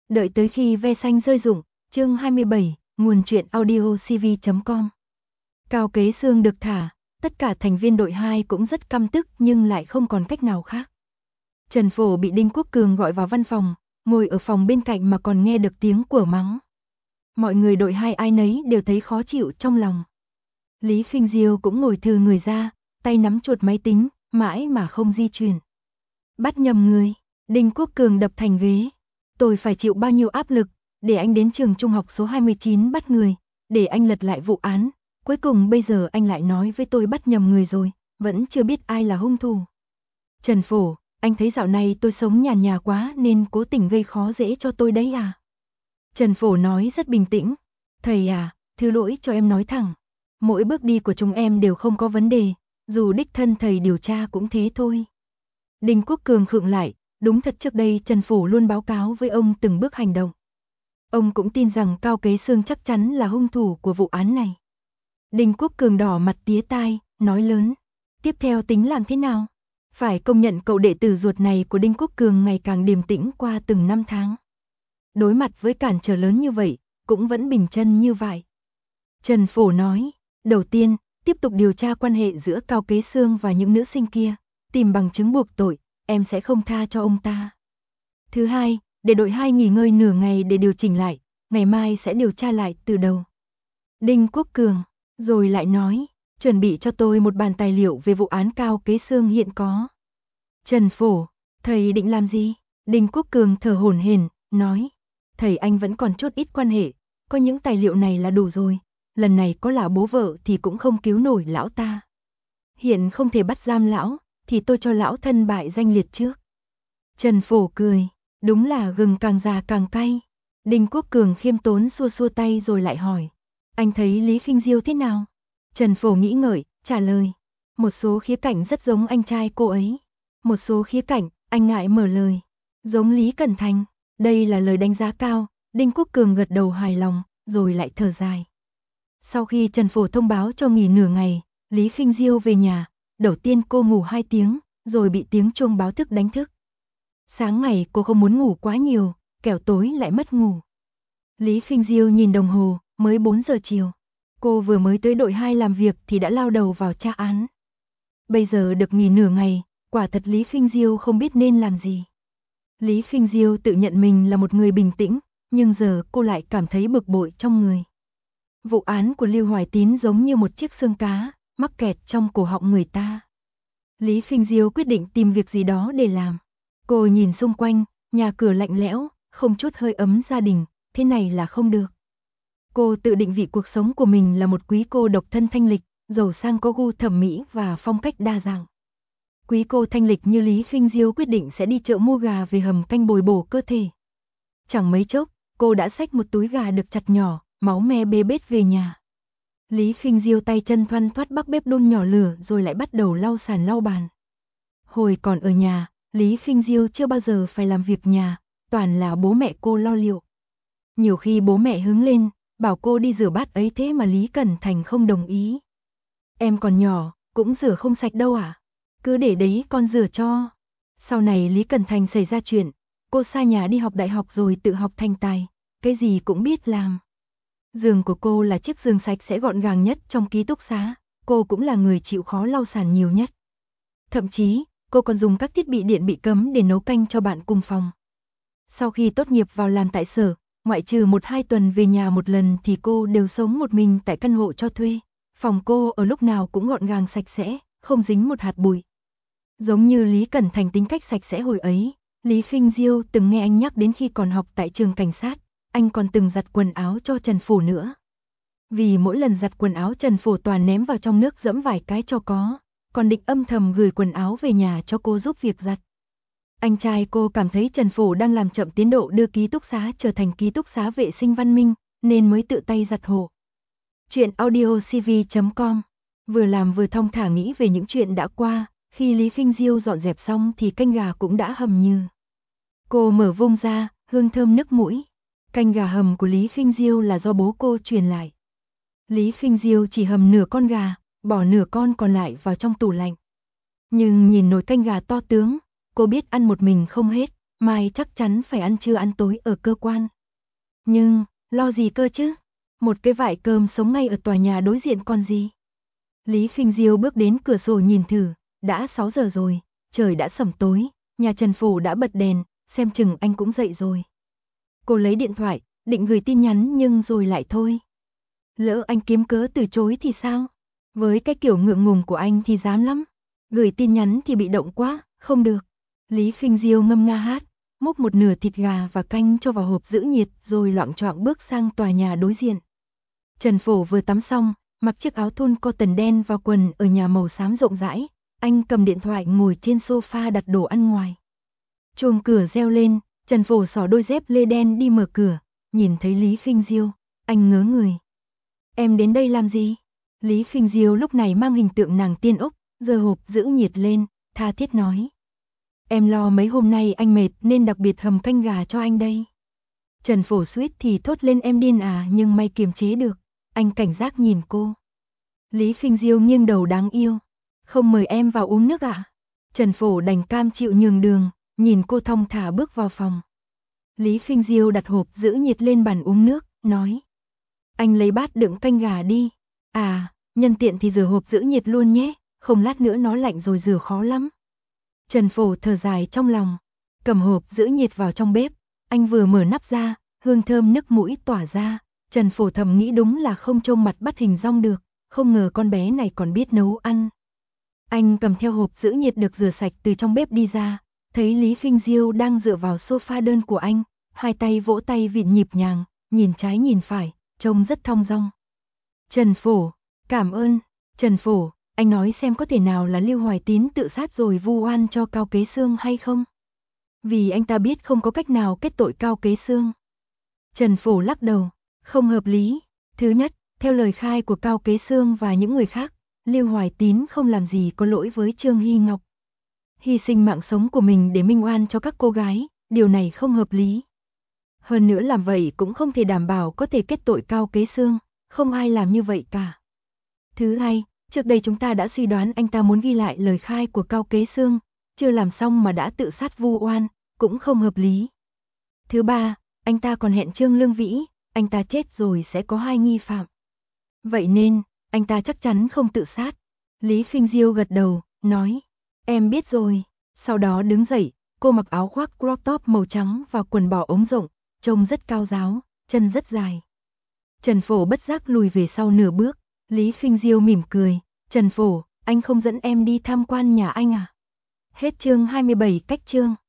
Đợi tới khi ve xanh rơi rụng, chương 27, nguồn truyện audio cv.com. Cao Kế Xương được thả, tất cả thành viên đội 2 cũng rất căm tức nhưng lại không còn cách nào khác. Trần Phổ bị Đinh Quốc Cường gọi vào văn phòng, ngồi ở phòng bên cạnh mà còn nghe được tiếng của mắng. Mọi người đội 2 ai nấy đều thấy khó chịu trong lòng. Lý Khinh Diêu cũng ngồi thừ người ra, tay nắm chuột máy tính, mãi mà không di chuyển. Bắt nhầm người, Đinh Quốc Cường đập thành ghế. Tôi phải chịu bao nhiêu áp lực, để anh đến trường trung học số 29 bắt người, để anh lật lại vụ án, cuối cùng bây giờ anh lại nói với tôi bắt nhầm người rồi, vẫn chưa biết ai là hung thủ. Trần Phổ, anh thấy dạo này tôi sống nhàn nhã quá nên cố tình gây khó dễ cho tôi đấy à? Trần Phổ nói rất bình tĩnh, thầy à, thứ lỗi cho em nói thẳng, mỗi bước đi của chúng em đều không có vấn đề, dù đích thân thầy điều tra cũng thế thôi. Đinh Quốc Cường khựng lại, đúng thật trước đây Trần Phổ luôn báo cáo với ông từng bước hành động. Ông cũng tin rằng Cao Kế Xương chắc chắn là hung thủ của vụ án này. Đinh Quốc Cường đỏ mặt tía tai, nói lớn, tiếp theo tính làm thế nào? Phải công nhận cậu đệ tử ruột này của Đinh Quốc Cường ngày càng điềm tĩnh qua từng năm tháng. Đối mặt với cản trở lớn như vậy, cũng vẫn bình chân như vậy. Trần Phổ nói, đầu tiên, tiếp tục điều tra quan hệ giữa Cao Kế Xương và những nữ sinh kia, tìm bằng chứng buộc tội, em sẽ không tha cho ông ta. Thứ hai, để đội 2 nghỉ ngơi nửa ngày để điều chỉnh lại, ngày mai sẽ điều tra lại từ đầu. Đinh Quốc Cường, rồi lại nói, chuẩn bị cho tôi một bản tài liệu về vụ án Cao Kế Xương hiện có. Trần Phổ, thầy định làm gì? Đinh Quốc Cường thở hổn hển, nói, thầy anh vẫn còn chút ít quan hệ, có những tài liệu này là đủ rồi, lần này có lão bố vợ thì cũng không cứu nổi lão ta. Hiện không thể bắt giam lão, thì tôi cho lão thân bại danh liệt trước. Trần Phổ cười, đúng là gừng càng già càng cay. Đinh Quốc Cường khiêm tốn xua xua tay rồi lại hỏi, anh thấy Lý Khinh Diêu thế nào? Trần Phổ nghĩ ngợi, trả lời, một số khía cạnh rất giống anh trai cô ấy, một số khía cạnh, anh ngại mở lời, giống Lý Cẩn Thành. Đây là lời đánh giá cao, Đinh Quốc Cường gật đầu hài lòng, rồi lại thở dài. Sau khi Trần Phổ thông báo cho nghỉ nửa ngày, Lý Khinh Diêu về nhà, đầu tiên cô ngủ 2 tiếng, rồi bị tiếng chuông báo thức đánh thức. Sáng ngày cô không muốn ngủ quá nhiều, kẻo tối lại mất ngủ. Lý Khinh Diêu nhìn đồng hồ, mới 4 giờ chiều. Cô vừa mới tới đội 2 làm việc thì đã lao đầu vào tra án. Bây giờ được nghỉ nửa ngày, quả thật Lý Khinh Diêu không biết nên làm gì. Lý Khinh Diêu tự nhận mình là một người bình tĩnh, nhưng giờ cô lại cảm thấy bực bội trong người. Vụ án của Lưu Hoài Tín giống như một chiếc xương cá, mắc kẹt trong cổ họng người ta. Lý Khinh Diêu quyết định tìm việc gì đó để làm. Cô nhìn xung quanh, nhà cửa lạnh lẽo, không chút hơi ấm gia đình, thế này là không được. Cô tự định vị cuộc sống của mình là một quý cô độc thân thanh lịch, giàu sang có gu thẩm mỹ và phong cách đa dạng. Quý cô thanh lịch như Lý Khinh Diêu quyết định sẽ đi chợ mua gà về hầm canh bồi bổ cơ thể. Chẳng mấy chốc, cô đã xách một túi gà được chặt nhỏ, máu me bê bết về nhà. Lý Khinh Diêu tay chân thoăn thoắt bắc bếp đun nhỏ lửa rồi lại bắt đầu lau sàn lau bàn. Hồi còn ở nhà, Lý Khinh Diêu chưa bao giờ phải làm việc nhà, toàn là bố mẹ cô lo liệu. Nhiều khi bố mẹ hứng lên, bảo cô đi rửa bát ấy thế mà Lý Cẩn Thành không đồng ý. Em còn nhỏ, cũng rửa không sạch đâu à? Cứ để đấy con rửa cho. Sau này Lý Cẩn Thành xảy ra chuyện, cô xa nhà đi học đại học rồi tự học thành tài, cái gì cũng biết làm. Giường của cô là chiếc giường sạch sẽ gọn gàng nhất trong ký túc xá, cô cũng là người chịu khó lau sàn nhiều nhất. Thậm chí, cô còn dùng các thiết bị điện bị cấm để nấu canh cho bạn cùng phòng. Sau khi tốt nghiệp vào làm tại sở, ngoại trừ 1-2 tuần về nhà một lần thì cô đều sống một mình tại căn hộ cho thuê. Phòng cô ở lúc nào cũng gọn gàng sạch sẽ, không dính một hạt bụi. Giống như Lý Cẩn Thành tính cách sạch sẽ hồi ấy, Lý Khinh Diêu từng nghe anh nhắc đến khi còn học tại trường cảnh sát, anh còn từng giặt quần áo cho Trần Phổ nữa. Vì mỗi lần giặt quần áo Trần Phổ toàn ném vào trong nước dẫm vài cái cho có, còn định âm thầm gửi quần áo về nhà cho cô giúp việc giặt. Anh trai cô cảm thấy Trần Phổ đang làm chậm tiến độ đưa ký túc xá trở thành ký túc xá vệ sinh văn minh, nên mới tự tay giặt hộ. Chuyện audio cv.com. Vừa làm vừa thong thả nghĩ về những chuyện đã qua, khi Lý Khinh Diêu dọn dẹp xong thì canh gà cũng đã hầm như. Cô mở vung ra, hương thơm nức mũi. Canh gà hầm của Lý Khinh Diêu là do bố cô truyền lại. Lý Khinh Diêu chỉ hầm nửa con gà, bỏ nửa con còn lại vào trong tủ lạnh. Nhưng nhìn nồi canh gà to tướng, cô biết ăn một mình không hết, mai chắc chắn phải ăn trưa ăn tối ở cơ quan. Nhưng, lo gì cơ chứ? Một cái vại cơm sống ngay ở tòa nhà đối diện còn gì? Lý Khinh Diêu bước đến cửa sổ nhìn thử, đã 6 giờ rồi, trời đã sẩm tối, nhà Trần Phủ đã bật đèn, xem chừng anh cũng dậy rồi. Cô lấy điện thoại, định gửi tin nhắn nhưng rồi lại thôi. Lỡ anh kiếm cớ từ chối thì sao? Với cái kiểu ngượng ngùng của anh thì dám lắm. Gửi tin nhắn thì bị động quá, không được. Lý Khinh Diêu ngâm nga hát, múc một nửa thịt gà và canh cho vào hộp giữ nhiệt rồi loạng choạng bước sang tòa nhà đối diện. Trần Phổ vừa tắm xong, mặc chiếc áo thun cotton đen và quần ở nhà màu xám rộng rãi, anh cầm điện thoại ngồi trên sofa đặt đồ ăn ngoài. Chuông cửa reo lên, Trần Phổ xỏ đôi dép lê đen đi mở cửa, nhìn thấy Lý Khinh Diêu, anh ngớ người. Em đến đây làm gì? Lý Khinh Diêu lúc này mang hình tượng nàng tiên ốc, giơ hộp giữ nhiệt lên, tha thiết nói. Em lo mấy hôm nay anh mệt nên đặc biệt hầm canh gà cho anh đây. Trần Phổ suýt thì thốt lên em điên à, nhưng may kiềm chế được, anh cảnh giác nhìn cô. Lý Khinh Diêu nghiêng đầu đáng yêu. Không mời em vào uống nước ạ? Trần Phổ đành cam chịu nhường đường, nhìn cô thong thả bước vào phòng. Lý Khinh Diêu đặt hộp giữ nhiệt lên bàn uống nước, nói. Anh lấy bát đựng canh gà đi. À, nhân tiện thì rửa hộp giữ nhiệt luôn nhé, không lát nữa nó lạnh rồi rửa khó lắm. Trần Phổ thở dài trong lòng, cầm hộp giữ nhiệt vào trong bếp, anh vừa mở nắp ra, hương thơm nức mũi tỏa ra, Trần Phổ thầm nghĩ đúng là không trông mặt bắt hình dong được, không ngờ con bé này còn biết nấu ăn. Anh cầm theo hộp giữ nhiệt được rửa sạch từ trong bếp đi ra, thấy Lý Khinh Diêu đang dựa vào sofa đơn của anh, hai tay vỗ tay vịn nhịp nhàng, nhìn trái nhìn phải, trông rất thong dong. Trần Phổ, cảm ơn. Trần Phổ, anh nói xem có thể nào là Lưu Hoài Tín tự sát rồi vu oan cho Cao Kế Xương hay không? Vì anh ta biết không có cách nào kết tội Cao Kế Xương. Trần Phổ lắc đầu, không hợp lý. Thứ nhất, theo lời khai của Cao Kế Xương và những người khác, Lưu Hoài Tín không làm gì có lỗi với Trương Hy Ngọc. Hy sinh mạng sống của mình để minh oan cho các cô gái, điều này không hợp lý. Hơn nữa làm vậy cũng không thể đảm bảo có thể kết tội Cao Kế Xương, không ai làm như vậy cả. Thứ hai, trước đây chúng ta đã suy đoán anh ta muốn ghi lại lời khai của Cao Kế Xương, chưa làm xong mà đã tự sát vu oan, cũng không hợp lý. Thứ ba, anh ta còn hẹn Trương Lương Vĩ, anh ta chết rồi sẽ có hai nghi phạm. Vậy nên, anh ta chắc chắn không tự sát. Lý Khinh Diêu gật đầu, nói, em biết rồi. Sau đó đứng dậy, cô mặc áo khoác crop top màu trắng và quần bò ống rộng, trông rất cao ráo, chân rất dài. Trần Phổ bất giác lùi về sau nửa bước, Lý Khinh Diêu mỉm cười, Trần Phổ, anh không dẫn em đi tham quan nhà anh à? Hết chương 27 cách chương.